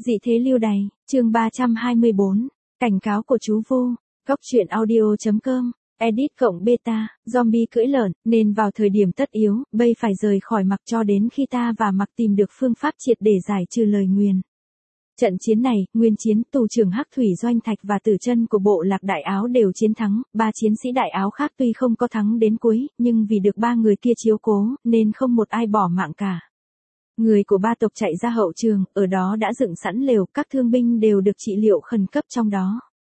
Dị thế lưu đày, chương 324, cảnh cáo của chú Vô, góc truyện audio.com, edit cộng beta, zombie cưỡi lợn, nên vào thời điểm tất yếu, bây phải rời khỏi Mặc cho đến khi ta và Mặc tìm được phương pháp triệt để giải trừ lời nguyền. Trận chiến này, nguyên chiến, tù trưởng Hắc Thủy Doanh Thạch và Tử Chân của bộ lạc Đại Áo đều chiến thắng, ba chiến sĩ Đại Áo khác tuy không có thắng đến cuối, nhưng vì được ba người kia chiếu cố, nên không một ai bỏ mạng cả. Người của ba tộc chạy ra hậu trường, ở đó đã dựng sẵn lều, các thương binh đều được trị liệu khẩn cấp trong đó.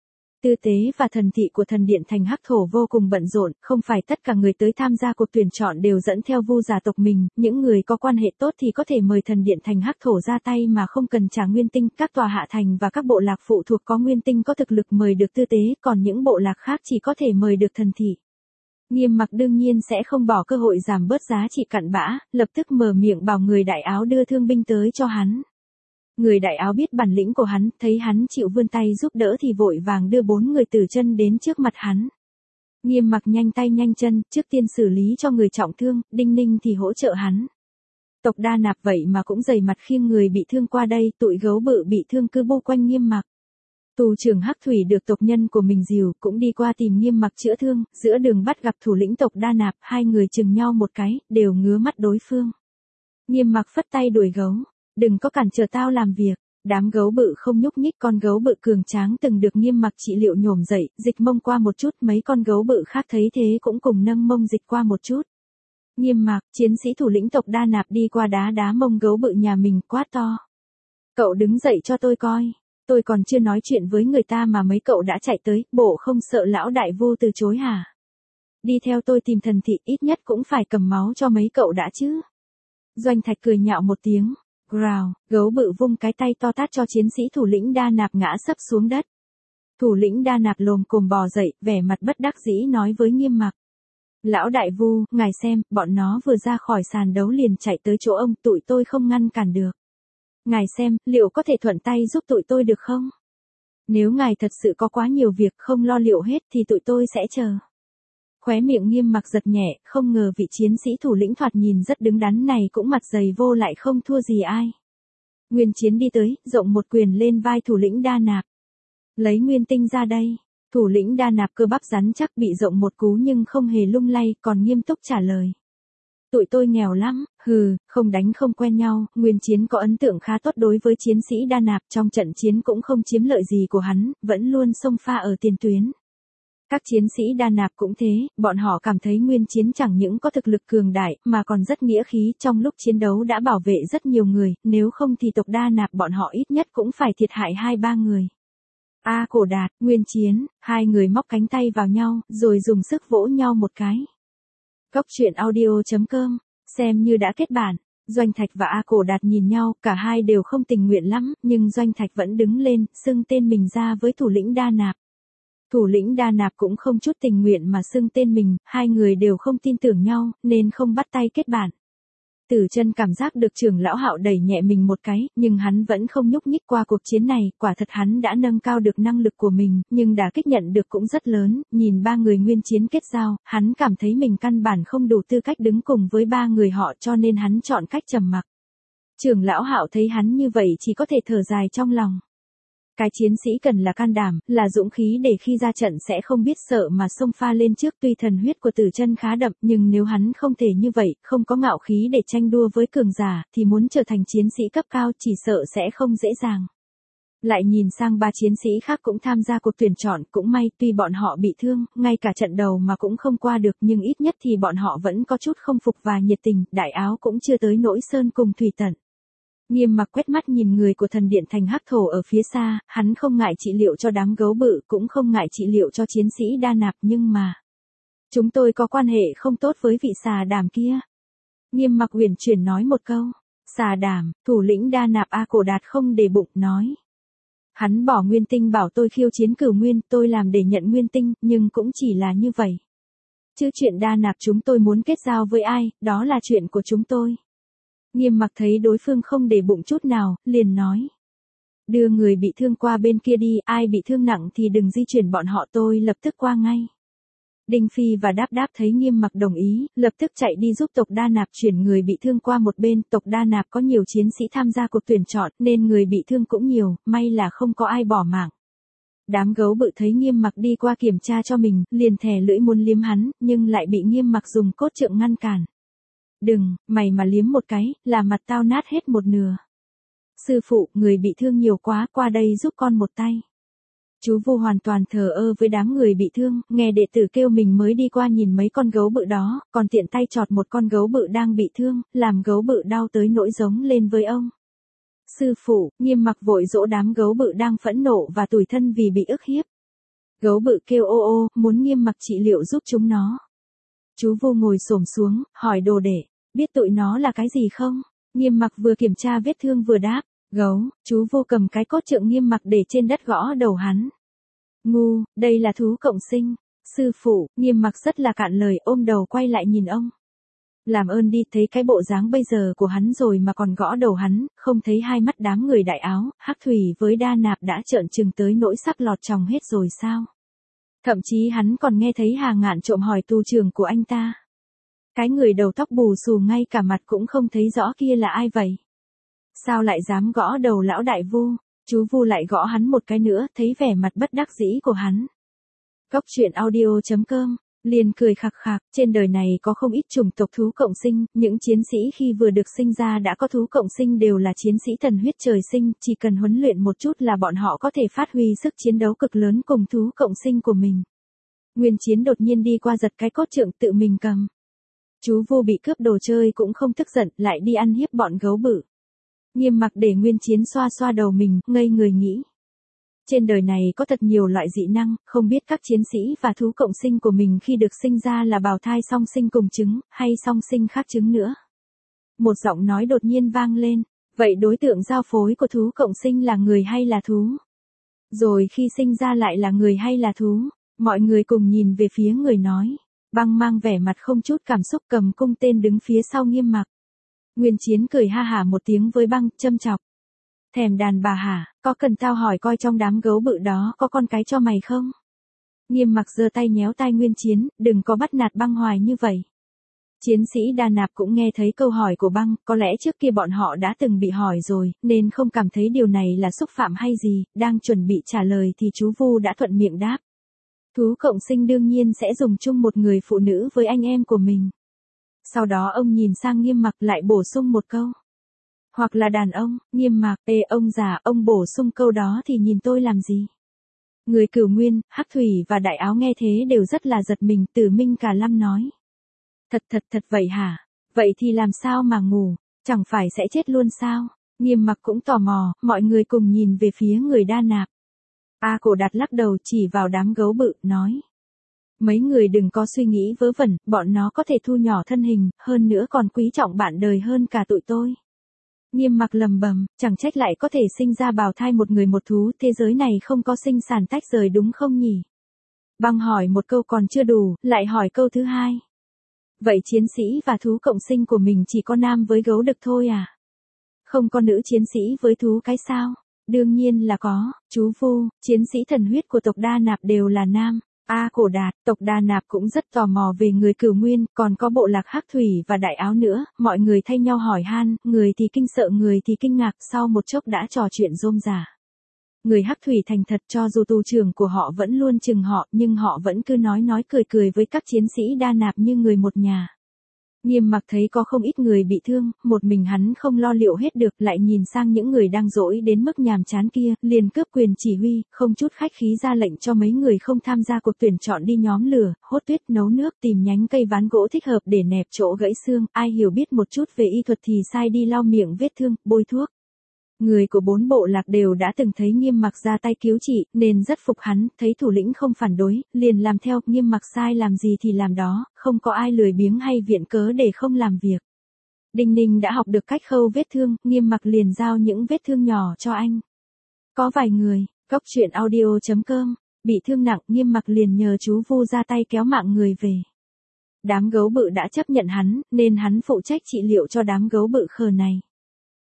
Tư tế và thần thị của thần điện thành Hắc Thổ vô cùng bận rộn, không phải tất cả người tới tham gia cuộc tuyển chọn đều dẫn theo Vu gia tộc mình, những người có quan hệ tốt thì có thể mời thần điện thành Hắc Thổ ra tay mà không cần trả nguyên tinh, các tòa hạ thành và các bộ lạc phụ thuộc có nguyên tinh có thực lực mời được tư tế, còn những bộ lạc khác chỉ có thể mời được thần thị. Nghiêm Mặc đương nhiên sẽ không bỏ cơ hội giảm bớt giá trị cặn bã, lập tức mở miệng bảo người Đại Áo đưa thương binh tới cho hắn. Người Đại Áo biết bản lĩnh của hắn, thấy hắn chịu vươn tay giúp đỡ thì vội vàng đưa 4 người Tử Chân đến trước mặt hắn. Nghiêm Mặc nhanh tay nhanh chân, trước tiên xử lý cho người trọng thương, Đinh Ninh thì hỗ trợ hắn. Tộc Đa Nạp vậy mà cũng dày mặt khiêng người bị thương qua đây, tụi gấu bự bị thương cứ bu quanh Nghiêm Mặc. Tù trưởng Hắc Thủy được tộc nhân của mình dìu, cũng đi qua tìm Nghiêm Mặc chữa thương, giữa đường bắt gặp thủ lĩnh tộc Đa Nạp, hai người chừng nhau một cái, đều ngứa mắt đối phương. Nghiêm Mặc phất tay đuổi gấu, đừng có cản trở tao làm việc. Đám gấu bự không nhúc nhích, con gấu bự cường tráng từng được Nghiêm Mặc trị liệu nhổm dậy, dịch mông qua một chút, mấy con gấu bự khác thấy thế cũng cùng nâng mông dịch qua một chút. Nghiêm Mặc, chiến sĩ thủ lĩnh tộc Đa Nạp đi qua đá mông gấu bự nhà mình, quát to. Cậu đứng dậy cho tôi coi. Tôi còn chưa nói chuyện với người ta mà mấy cậu đã chạy tới, bộ không sợ lão đại Vu từ chối hả? Đi theo tôi tìm thần thị, ít nhất cũng phải cầm máu cho mấy cậu đã chứ. Doanh Thạch cười nhạo một tiếng, growl, gấu bự vung cái tay to tát cho chiến sĩ thủ lĩnh Đa Nạp ngã sấp xuống đất. Thủ lĩnh Đa Nạp lồm cồm bò dậy, vẻ mặt bất đắc dĩ nói với Nghiêm Mặc. Lão đại Vu, ngài xem, bọn nó vừa ra khỏi sàn đấu liền chạy tới chỗ ông, tụi tôi không ngăn cản được. Ngài xem, liệu có thể thuận tay giúp tụi tôi được không? Nếu ngài thật sự có quá nhiều việc không lo liệu hết thì tụi tôi sẽ chờ. Khóe miệng Nghiêm Mặc giật nhẹ, không ngờ vị chiến sĩ thủ lĩnh thoạt nhìn rất đứng đắn này cũng mặt dày vô lại không thua gì ai. Nguyên chiến đi tới, rộng một quyền lên vai thủ lĩnh Đa Nạp. Lấy nguyên tinh ra đây. Thủ lĩnh Đa Nạp cơ bắp rắn chắc bị rộng một cú nhưng không hề lung lay, còn nghiêm túc trả lời. Tụi tôi nghèo lắm, không đánh không quen nhau, Nguyên chiến có ấn tượng khá tốt đối với chiến sĩ Đa Nạp, trong trận chiến cũng không chiếm lợi gì của hắn, vẫn luôn xông pha ở tiền tuyến. Các chiến sĩ Đa Nạp cũng thế, bọn họ cảm thấy Nguyên chiến chẳng những có thực lực cường đại, mà còn rất nghĩa khí, trong lúc chiến đấu đã bảo vệ rất nhiều người, nếu không thì tộc Đa Nạp bọn họ ít nhất cũng phải thiệt hại 2-3 người. Cổ Đạt, Nguyên chiến, hai người móc cánh tay vào nhau, rồi dùng sức vỗ nhau một cái. Góc truyện audio.com, xem như đã kết bản. Doanh Thạch và Cổ Đạt nhìn nhau, cả hai đều không tình nguyện lắm, nhưng Doanh Thạch vẫn đứng lên, xưng tên mình ra với thủ lĩnh Đa Nạp. Thủ lĩnh Đa Nạp cũng không chút tình nguyện mà xưng tên mình, hai người đều không tin tưởng nhau, nên không bắt tay kết bản. Tử Chân cảm giác được trưởng lão Hạo đẩy nhẹ mình một cái, nhưng hắn vẫn không nhúc nhích qua cuộc chiến này, quả thật hắn đã nâng cao được năng lực của mình, nhưng đả kích nhận được cũng rất lớn, nhìn ba người Nguyên chiến kết giao, hắn cảm thấy mình căn bản không đủ tư cách đứng cùng với ba người họ cho nên hắn chọn cách trầm mặc. Trưởng lão Hạo thấy hắn như vậy chỉ có thể thở dài trong lòng. Cái chiến sĩ cần là can đảm, là dũng khí để khi ra trận sẽ không biết sợ mà xông pha lên trước, tuy thần huyết của Tử Chân khá đậm, nhưng nếu hắn không thể như vậy, không có ngạo khí để tranh đua với cường giả, thì muốn trở thành chiến sĩ cấp cao chỉ sợ sẽ không dễ dàng. Lại nhìn sang ba chiến sĩ khác cũng tham gia cuộc tuyển chọn, cũng may, tuy bọn họ bị thương, ngay cả trận đầu mà cũng không qua được, nhưng ít nhất thì bọn họ vẫn có chút không phục và nhiệt tình, Đại Áo cũng chưa tới nỗi sơn cùng thủy tận. Nghiêm Mặc quét mắt nhìn người của thần điện thành Hắc Thổ ở phía xa, hắn không ngại trị liệu cho đám gấu bự, cũng không ngại trị liệu cho chiến sĩ Đa Nạp, nhưng mà chúng tôi có quan hệ không tốt với vị xà đàm kia. Nghiêm Mặc huyền chuyển nói một câu. Xà đàm, thủ lĩnh Đa Nạp Cổ Đạt không để bụng nói. Hắn bỏ nguyên tinh bảo tôi khiêu chiến Cửu Nguyên, tôi làm để nhận nguyên tinh, nhưng cũng chỉ là như vậy. Chứ chuyện Đa Nạp chúng tôi muốn kết giao với ai, đó là chuyện của chúng tôi. Nghiêm Mặc thấy đối phương không để bụng chút nào, liền nói. Đưa người bị thương qua bên kia đi, ai bị thương nặng thì đừng di chuyển bọn họ, tôi lập tức qua ngay. Đinh Phi và Đáp Đáp thấy Nghiêm Mặc đồng ý, lập tức chạy đi giúp tộc Đa Nạp chuyển người bị thương qua một bên. Tộc Đa Nạp có nhiều chiến sĩ tham gia cuộc tuyển chọn nên người bị thương cũng nhiều, may là không có ai bỏ mạng. Đám gấu bự thấy Nghiêm Mặc đi qua kiểm tra cho mình, liền thè lưỡi muốn liếm hắn, nhưng lại bị Nghiêm Mặc dùng cốt trượng ngăn cản. Đừng, mày mà liếm một cái, là mặt tao nát hết một nửa. Sư phụ, người bị thương nhiều quá, qua đây giúp con một tay. Chú Vu hoàn toàn thờ ơ với đám người bị thương, nghe đệ tử kêu mình mới đi qua nhìn mấy con gấu bự đó, còn tiện tay chọt một con gấu bự đang bị thương, làm gấu bự đau tới nỗi giống lên với ông. Sư phụ, Nghiêm Mặc vội dỗ đám gấu bự đang phẫn nộ và tủi thân vì bị ức hiếp. Gấu bự kêu ô ô, muốn Nghiêm Mặc trị liệu giúp chúng nó. Chú Vu ngồi xổm xuống, hỏi đồ đệ, biết tụi nó là cái gì không? Nghiêm Mặc vừa kiểm tra vết thương vừa đáp, gấu. Chú Vu cầm cái cốt trượng Nghiêm Mặc để trên đất gõ đầu hắn. Ngu, đây là thú cộng sinh. Sư phụ, Nghiêm Mặc rất là cạn lời, ôm đầu quay lại nhìn ông. Làm ơn đi, thấy cái bộ dáng bây giờ của hắn rồi mà còn gõ đầu hắn, không thấy hai mắt đám người đại áo, Hắc Thủy với Đa Nạp đã trợn trừng tới nỗi sắp lọt tròng hết rồi sao? Thậm chí hắn còn nghe thấy Hà Ngạn trộm hỏi tu trưởng của anh ta. Cái người đầu tóc bù xù ngay cả mặt cũng không thấy rõ kia là ai vậy? Sao lại dám gõ đầu lão đại Vu? Chú Vu lại gõ hắn một cái nữa, thấy vẻ mặt bất đắc dĩ của hắn. Cốc truyện audio.com liền cười khạc khạc, trên đời này có không ít chủng tộc thú cộng sinh, những chiến sĩ khi vừa được sinh ra đã có thú cộng sinh đều là chiến sĩ thần huyết trời sinh, chỉ cần huấn luyện một chút là bọn họ có thể phát huy sức chiến đấu cực lớn cùng thú cộng sinh của mình. Nguyên Chiến đột nhiên đi qua giật cái cốt trượng tự mình cầm. Chú Vu bị cướp đồ chơi cũng không tức giận, lại đi ăn hiếp bọn gấu bự. Nghiêm Mặc để Nguyên Chiến xoa xoa đầu mình, ngây người nghĩ. Trên đời này có thật nhiều loại dị năng, không biết các chiến sĩ và thú cộng sinh của mình khi được sinh ra là bào thai song sinh cùng trứng, hay song sinh khác trứng nữa. Một giọng nói đột nhiên vang lên, vậy đối tượng giao phối của thú cộng sinh là người hay là thú? Rồi khi sinh ra lại là người hay là thú? Mọi người cùng nhìn về phía người nói. Băng mang vẻ mặt không chút cảm xúc cầm cung tên đứng phía sau Nghiêm Mặc. Nguyên Chiến cười ha hả một tiếng với Băng, châm chọc. Thèm đàn bà hả, có cần tao hỏi coi trong đám gấu bự đó có con cái cho mày không? Nghiêm Mặc giơ tay nhéo tai Nguyên Chiến, đừng có bắt nạt Băng hoài như vậy. Chiến sĩ Đa Nạp cũng nghe thấy câu hỏi của Băng, có lẽ trước kia bọn họ đã từng bị hỏi rồi, nên không cảm thấy điều này là xúc phạm hay gì, đang chuẩn bị trả lời thì chú Vu đã thuận miệng đáp. Thú cộng sinh đương nhiên sẽ dùng chung một người phụ nữ với anh em của mình. Sau đó ông nhìn sang Nghiêm Mặc lại bổ sung một câu. Hoặc là đàn ông, Nghiêm Mặc, ông già, ông bổ sung câu đó thì nhìn tôi làm gì? Người Cửu Nguyên, Hắc Thủy và Đại Áo nghe thế đều rất là giật mình, Tử Minh Cả Lâm nói. Thật vậy hả? Vậy thì làm sao mà ngủ, chẳng phải sẽ chết luôn sao? Nghiêm Mặc cũng tò mò, mọi người cùng nhìn về phía người Đa Nạp. A Cổ Đạt lắc đầu chỉ vào đám gấu bự, nói. Mấy người đừng có suy nghĩ vớ vẩn, bọn nó có thể thu nhỏ thân hình, hơn nữa còn quý trọng bạn đời hơn cả tụi tôi. Nghiêm Mặc lầm bầm, chẳng trách lại có thể sinh ra bào thai một người một thú, thế giới này không có sinh sản tách rời đúng không nhỉ? Băng hỏi một câu còn chưa đủ, lại hỏi câu thứ hai. Vậy chiến sĩ và thú cộng sinh của mình chỉ có nam với gấu đực thôi à? Không có nữ chiến sĩ với thú cái sao? Đương nhiên là có, chú Vu, chiến sĩ thần huyết của tộc Đa Nạp đều là nam. A Cổ Đạt, tộc Đa Nạp cũng rất tò mò về người Cửu Nguyên, còn có bộ lạc Hắc Thủy và Đại Áo nữa, mọi người thay nhau hỏi han, người thì kinh sợ người thì kinh ngạc, sau một chốc đã trò chuyện rôm rả. Người Hắc Thủy thành thật cho dù tù trưởng của họ vẫn luôn chừng họ, nhưng họ vẫn cứ nói cười với các chiến sĩ Đa Nạp như người một nhà. Nghiêm Mặc thấy có không ít người bị thương, một mình hắn không lo liệu hết được, lại nhìn sang những người đang dỗi đến mức nhàm chán kia, liền cướp quyền chỉ huy, không chút khách khí ra lệnh cho mấy người không tham gia cuộc tuyển chọn đi nhóm lửa, hốt tuyết, nấu nước, tìm nhánh cây ván gỗ thích hợp để nẹp chỗ gãy xương, ai hiểu biết một chút về y thuật thì sai đi lau miệng vết thương, bôi thuốc. Người của 4 bộ lạc đều đã từng thấy Nghiêm Mặc ra tay cứu trị, nên rất phục hắn, thấy thủ lĩnh không phản đối, liền làm theo, Nghiêm Mặc sai làm gì thì làm đó, không có ai lười biếng hay viện cớ để không làm việc. Đinh Ninh đã học được cách khâu vết thương, Nghiêm Mặc liền giao những vết thương nhỏ cho anh. Có vài người, cốc truyện audio.com, bị thương nặng, Nghiêm Mặc liền nhờ chú Vu ra tay kéo mạng người về. Đám gấu bự đã chấp nhận hắn, nên hắn phụ trách trị liệu cho đám gấu bự khờ này.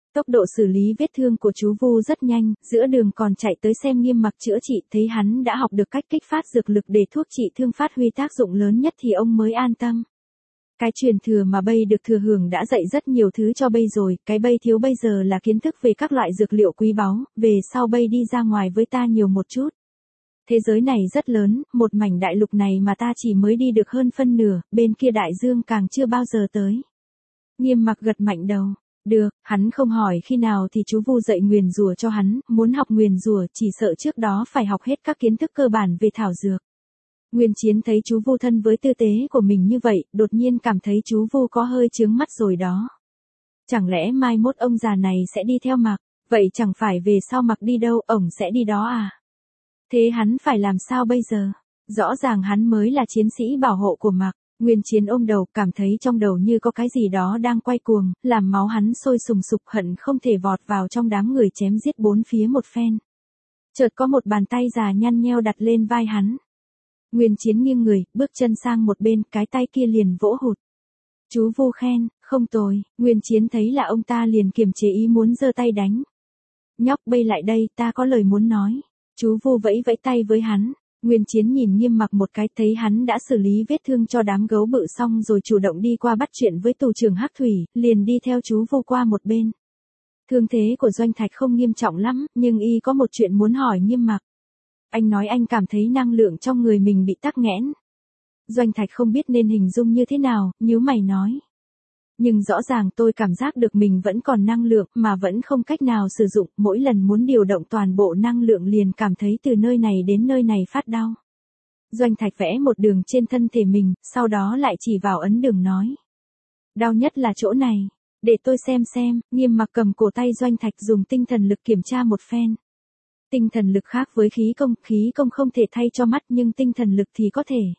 Tốc độ xử lý vết thương của chú Vu rất nhanh, giữa đường còn chạy tới xem Nghiêm Mặc chữa trị, thấy hắn đã học được cách kích phát dược lực để thuốc trị thương phát huy tác dụng lớn nhất thì ông mới an tâm. Cái truyền thừa mà bây được thừa hưởng đã dạy rất nhiều thứ cho bây rồi, cái bây thiếu bây giờ là kiến thức về các loại dược liệu quý báu, về sau bây đi ra ngoài với ta nhiều một chút. Thế giới này rất lớn, một mảnh đại lục này mà ta chỉ mới đi được hơn phân nửa, bên kia đại dương càng chưa bao giờ tới. Nghiêm Mặc gật mạnh đầu. Được, hắn không hỏi khi nào thì chú Vu dạy nguyền rủa cho hắn, muốn học nguyền rủa chỉ sợ trước đó phải học hết các kiến thức cơ bản về thảo dược. Nguyên Chiến thấy chú Vu thân với tư tế của mình như vậy, đột nhiên cảm thấy chú Vu có hơi chướng mắt rồi đó. Chẳng lẽ mai mốt ông già này sẽ đi theo Mặc, vậy chẳng phải về sau Mặc đi đâu, ổng sẽ đi đó à? Thế hắn phải làm sao bây giờ? Rõ ràng hắn mới là chiến sĩ bảo hộ của Mặc. Nguyên Chiến ôm đầu, cảm thấy trong đầu như có cái gì đó đang quay cuồng, làm máu hắn sôi sùng sục, hận không thể vọt vào trong đám người chém giết bốn phía một phen. Chợt có một bàn tay già nhăn nheo đặt lên vai hắn. Nguyên Chiến nghiêng người, bước chân sang một bên, cái tay kia liền vỗ hụt. Chú Vu khen, không tồi. Nguyên Chiến thấy là ông ta liền kiềm chế ý muốn giơ tay đánh. Nhóc bây lại đây, ta có lời muốn nói. Chú Vu vẫy vẫy tay với hắn. Nguyên Chiến nhìn Nghiêm Mặc một cái, thấy hắn đã xử lý vết thương cho đám gấu bự xong rồi chủ động đi qua bắt chuyện với tù trưởng Hắc Thủy, liền đi theo chú Vu qua một bên. Thương thế của Doanh Thạch không nghiêm trọng lắm, nhưng y có một chuyện muốn hỏi Nghiêm Mặc. Anh nói anh cảm thấy năng lượng trong người mình bị tắc nghẽn. Doanh Thạch không biết nên hình dung như thế nào, nhíu mày nói. Nhưng rõ ràng tôi cảm giác được mình vẫn còn năng lượng mà vẫn không cách nào sử dụng, mỗi lần muốn điều động toàn bộ năng lượng liền cảm thấy từ nơi này đến nơi này phát đau. Doanh Thạch vẽ một đường trên thân thể mình, sau đó lại chỉ vào ấn đường nói. Đau nhất là chỗ này, để tôi xem. Nghiêm Mặc cầm cổ tay Doanh Thạch dùng tinh thần lực kiểm tra một phen. Tinh thần lực khác với khí công không thể thay cho mắt nhưng tinh thần lực thì có thể.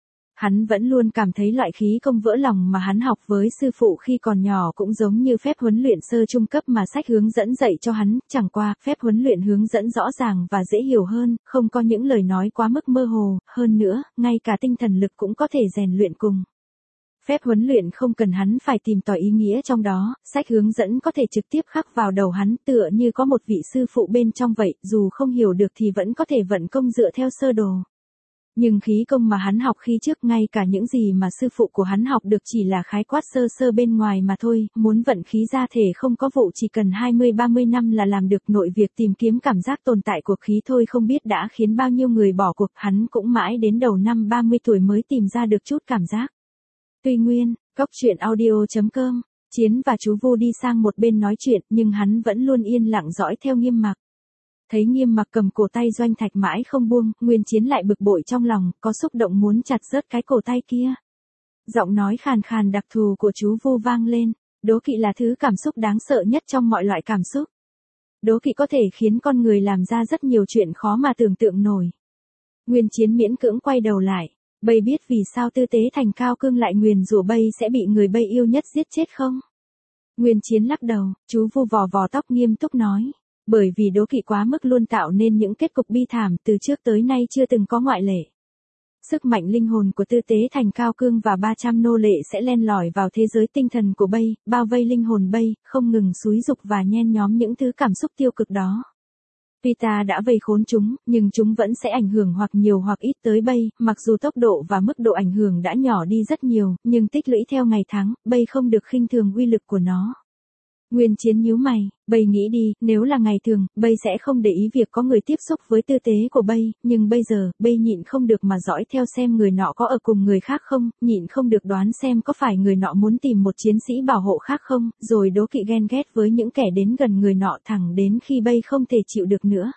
Hắn vẫn luôn cảm thấy loại khí công vỡ lòng mà hắn học với sư phụ khi còn nhỏ cũng giống như phép huấn luyện sơ trung cấp mà sách hướng dẫn dạy cho hắn, chẳng qua, phép huấn luyện hướng dẫn rõ ràng và dễ hiểu hơn, không có những lời nói quá mức mơ hồ, hơn nữa, ngay cả tinh thần lực cũng có thể rèn luyện cùng. Phép huấn luyện không cần hắn phải tìm tòi ý nghĩa trong đó, sách hướng dẫn có thể trực tiếp khắc vào đầu hắn tựa như có một vị sư phụ bên trong vậy, dù không hiểu được thì vẫn có thể vận công dựa theo sơ đồ. Nhưng khí công mà hắn học khi trước ngay cả những gì mà sư phụ của hắn học được chỉ là khái quát sơ bên ngoài mà thôi, muốn vận khí ra thể không có vụ chỉ cần 20-30 năm là làm được, nội việc tìm kiếm cảm giác tồn tại của khí thôi không biết đã khiến bao nhiêu người bỏ cuộc, hắn cũng mãi đến đầu năm 30 tuổi mới tìm ra được chút cảm giác. Tuy Nguyên, Goctruyện.audio.com, Chiến và chú Vu đi sang một bên nói chuyện nhưng hắn vẫn luôn yên lặng dõi theo Nghiêm Mặc. Thấy Nghiêm Mặc cầm cổ tay Doanh Thạch mãi không buông, Nguyên Chiến lại bực bội trong lòng, có xúc động muốn chặt rớt cái cổ tay kia. Giọng nói khàn khàn đặc thù của chú Vu vang lên, đố kỵ là thứ cảm xúc đáng sợ nhất trong mọi loại cảm xúc. Đố kỵ có thể khiến con người làm ra rất nhiều chuyện khó mà tưởng tượng nổi. Nguyên Chiến miễn cưỡng quay đầu lại, bây biết vì sao Tư Tế Thành Cao Cương lại nguyền rủa bây sẽ bị người bây yêu nhất giết chết không? Nguyên Chiến lắc đầu, chú Vu vò vò tóc nghiêm túc nói. Bởi vì đố kỵ quá mức luôn tạo nên những kết cục bi thảm, từ trước tới nay chưa từng có ngoại lệ. Sức mạnh linh hồn của Tư Tế Thành Cao Cương và 300 nô lệ sẽ len lỏi vào thế giới tinh thần của bây, bao vây linh hồn bây, không ngừng xúi dục và nhen nhóm những thứ cảm xúc tiêu cực đó. Tuy ta đã vây khốn chúng, nhưng chúng vẫn sẽ ảnh hưởng hoặc nhiều hoặc ít tới bây, mặc dù tốc độ và mức độ ảnh hưởng đã nhỏ đi rất nhiều, nhưng tích lũy theo ngày tháng, bây không được khinh thường uy lực của nó. Nguyên Chiến nhíu mày, bây nghĩ đi, nếu là ngày thường, bây sẽ không để ý việc có người tiếp xúc với tư tế của bây, nhưng bây giờ, bây nhịn không được mà dõi theo xem người nọ có ở cùng người khác không, nhịn không được đoán xem có phải người nọ muốn tìm một chiến sĩ bảo hộ khác không, rồi đố kỵ ghen ghét với những kẻ đến gần người nọ thẳng đến khi bây không thể chịu được nữa.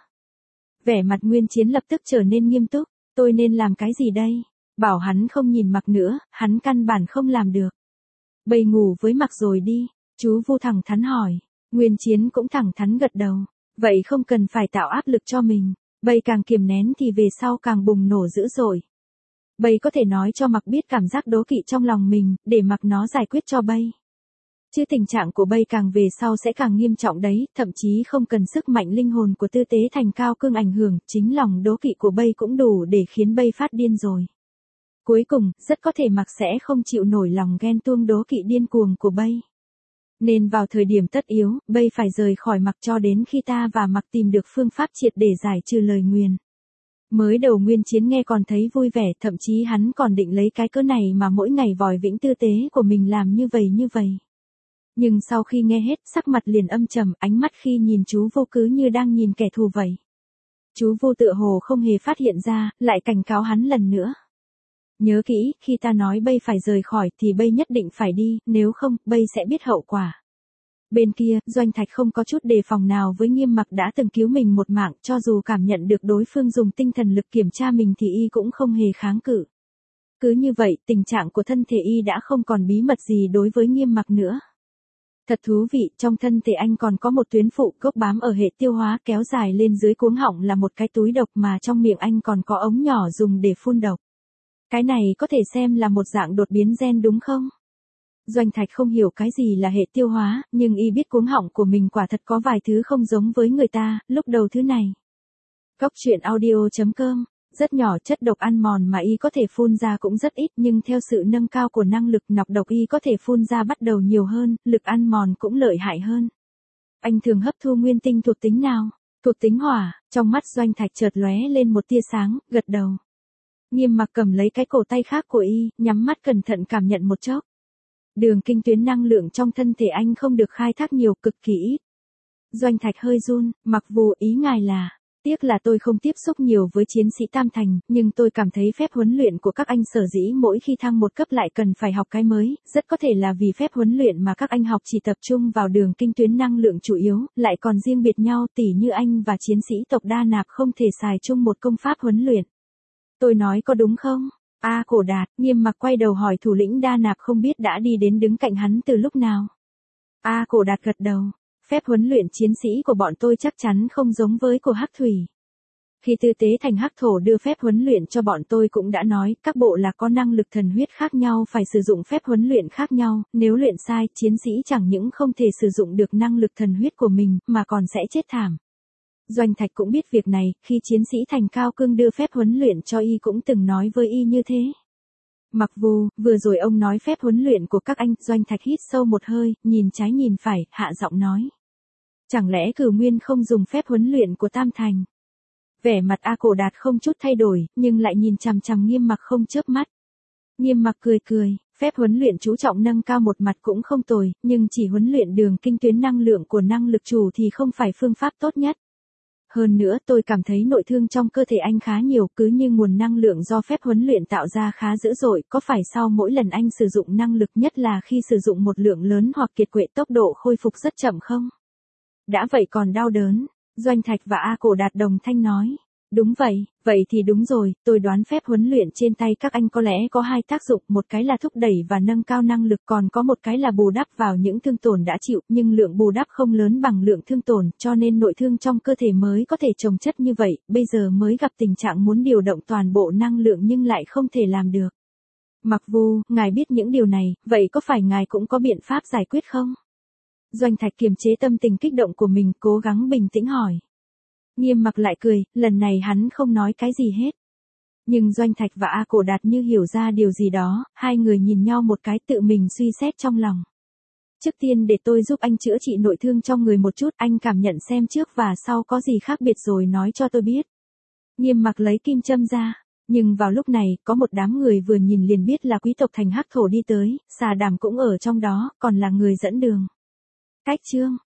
Vẻ mặt Nguyên Chiến lập tức trở nên nghiêm túc, tôi nên làm cái gì đây? Bảo hắn không nhìn Mặc nữa, hắn căn bản không làm được. Bây ngủ với Mặc rồi đi. Chú Vu thẳng thắn hỏi, Nguyên Chiến cũng thẳng thắn gật đầu, vậy không cần phải tạo áp lực cho mình, bây càng kiềm nén thì về sau càng bùng nổ dữ dội. Bây có thể nói cho Mặc biết cảm giác đố kỵ trong lòng mình, để Mặc nó giải quyết cho bây. Chứ tình trạng của bây càng về sau sẽ càng nghiêm trọng đấy, thậm chí không cần sức mạnh linh hồn của Tư Tế Thành Cao Cương ảnh hưởng, chính lòng đố kỵ của bây cũng đủ để khiến bây phát điên rồi. Cuối cùng, rất có thể Mặc sẽ không chịu nổi lòng ghen tuông đố kỵ điên cuồng của bây. Nên vào thời điểm tất yếu, bây phải rời khỏi mặc cho đến khi ta và mặc tìm được phương pháp triệt để giải trừ lời nguyền. Mới đầu Nguyên Chiến nghe còn thấy vui vẻ, thậm chí hắn còn định lấy cái cớ này mà mỗi ngày vòi vĩnh tư tế của mình làm như vậy. Nhưng sau khi nghe hết, sắc mặt liền âm trầm, ánh mắt khi nhìn chú Vô cứ như đang nhìn kẻ thù vậy. Chú Vô tựa hồ không hề phát hiện ra, lại cảnh cáo hắn lần nữa. Nhớ kỹ, khi ta nói bây phải rời khỏi thì bây nhất định phải đi, nếu không, bây sẽ biết hậu quả. Bên kia, Doanh Thạch không có chút đề phòng nào với Nghiêm Mặc đã từng cứu mình một mạng, cho dù cảm nhận được đối phương dùng tinh thần lực kiểm tra mình thì y cũng không hề kháng cự. Cứ như vậy, tình trạng của thân thể y đã không còn bí mật gì đối với Nghiêm Mặc nữa. Thật thú vị, trong thân thể anh còn có một tuyến phụ gốc bám ở hệ tiêu hóa kéo dài lên dưới cuống họng là một cái túi độc mà trong miệng anh còn có ống nhỏ dùng để phun độc. Cái này có thể xem là một dạng đột biến gen đúng không? Doanh Thạch không hiểu cái gì là hệ tiêu hóa, nhưng y biết cuống họng của mình quả thật có vài thứ không giống với người ta, lúc đầu thứ này. Góc truyện audio.com, rất nhỏ chất độc ăn mòn mà y có thể phun ra cũng rất ít nhưng theo sự nâng cao của năng lực nọc độc y có thể phun ra bắt đầu nhiều hơn, lực ăn mòn cũng lợi hại hơn. Anh thường hấp thu nguyên tinh thuộc tính nào? Thuộc tính hỏa, trong mắt Doanh Thạch chợt lóe lên một tia sáng, gật đầu. Nghiêm Mặc cầm lấy cái cổ tay khác của y, nhắm mắt cẩn thận cảm nhận một chốc. Đường kinh tuyến năng lượng trong thân thể anh không được khai thác nhiều, cực kỳ ít. Doanh Thạch hơi run, Mặc Vù, ý ngài là, tiếc là tôi không tiếp xúc nhiều với chiến sĩ Tam Thành, nhưng tôi cảm thấy phép huấn luyện của các anh sở dĩ mỗi khi thăng một cấp lại cần phải học cái mới, rất có thể là vì phép huấn luyện mà các anh học chỉ tập trung vào đường kinh tuyến năng lượng chủ yếu, lại còn riêng biệt nhau, tỉ như anh và chiến sĩ tộc Đa Nạp không thể xài chung một công pháp huấn luyện. Tôi nói có đúng không? Cổ Đạt, Nghiêm Mặc quay đầu hỏi thủ lĩnh Đa Nạp không biết đã đi đến đứng cạnh hắn từ lúc nào. Cổ Đạt gật đầu, phép huấn luyện chiến sĩ của bọn tôi chắc chắn không giống với của Hắc Thủy. Khi Tư Tế Thành Hắc Thổ đưa phép huấn luyện cho bọn tôi cũng đã nói, các bộ lạc có năng lực thần huyết khác nhau phải sử dụng phép huấn luyện khác nhau, nếu luyện sai, chiến sĩ chẳng những không thể sử dụng được năng lực thần huyết của mình, mà còn sẽ chết thảm. Doanh Thạch cũng biết việc này, khi chiến sĩ Thành Cao Cương đưa phép huấn luyện cho y cũng từng nói với y như thế. Mặc Vù, vừa rồi ông nói phép huấn luyện của các anh, Doanh Thạch hít sâu một hơi, nhìn trái nhìn phải, hạ giọng nói. Chẳng lẽ Cửu Nguyên không dùng phép huấn luyện của Tam Thành? Vẻ mặt Cổ Đạt không chút thay đổi, nhưng lại nhìn chằm chằm Nghiêm Mặc không chớp mắt. Nghiêm Mặc cười, phép huấn luyện chú trọng nâng cao một mặt cũng không tồi, nhưng chỉ huấn luyện đường kinh tuyến năng lượng của năng lực chủ thì không phải phương pháp tốt nhất. Hơn nữa tôi cảm thấy nội thương trong cơ thể anh khá nhiều, cứ như nguồn năng lượng do phép huấn luyện tạo ra khá dữ dội, có phải sau mỗi lần anh sử dụng năng lực nhất là khi sử dụng một lượng lớn hoặc kiệt quệ tốc độ khôi phục rất chậm không? Đã vậy còn đau đớn, Doanh Thạch và Cổ Đạt đồng thanh nói. Đúng vậy thì đúng rồi, tôi đoán phép huấn luyện trên tay các anh có lẽ có hai tác dụng, một cái là thúc đẩy và nâng cao năng lực, còn có một cái là bù đắp vào những thương tổn đã chịu, nhưng lượng bù đắp không lớn bằng lượng thương tổn, cho nên nội thương trong cơ thể mới có thể chồng chất như vậy, bây giờ mới gặp tình trạng muốn điều động toàn bộ năng lượng nhưng lại không thể làm được. Mặc Vù, ngài biết những điều này, vậy có phải ngài cũng có biện pháp giải quyết không? Doanh Thạch kiềm chế tâm tình kích động của mình, cố gắng bình tĩnh hỏi. Nghiêm Mặc lại cười, lần này hắn không nói cái gì hết. Nhưng Doanh Thạch và Cổ Đạt như hiểu ra điều gì đó, hai người nhìn nhau một cái tự mình suy xét trong lòng. Trước tiên để tôi giúp anh chữa trị nội thương trong người một chút, anh cảm nhận xem trước và sau có gì khác biệt rồi nói cho tôi biết. Nghiêm Mặc lấy kim châm ra, nhưng vào lúc này, có một đám người vừa nhìn liền biết là quý tộc Thành Hắc Thổ đi tới, Xà Đàm cũng ở trong đó, còn là người dẫn đường. Cách chương